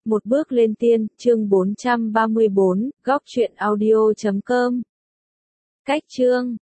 Một bước lên tiên, chương 434, góc truyện audio.com. Cách chương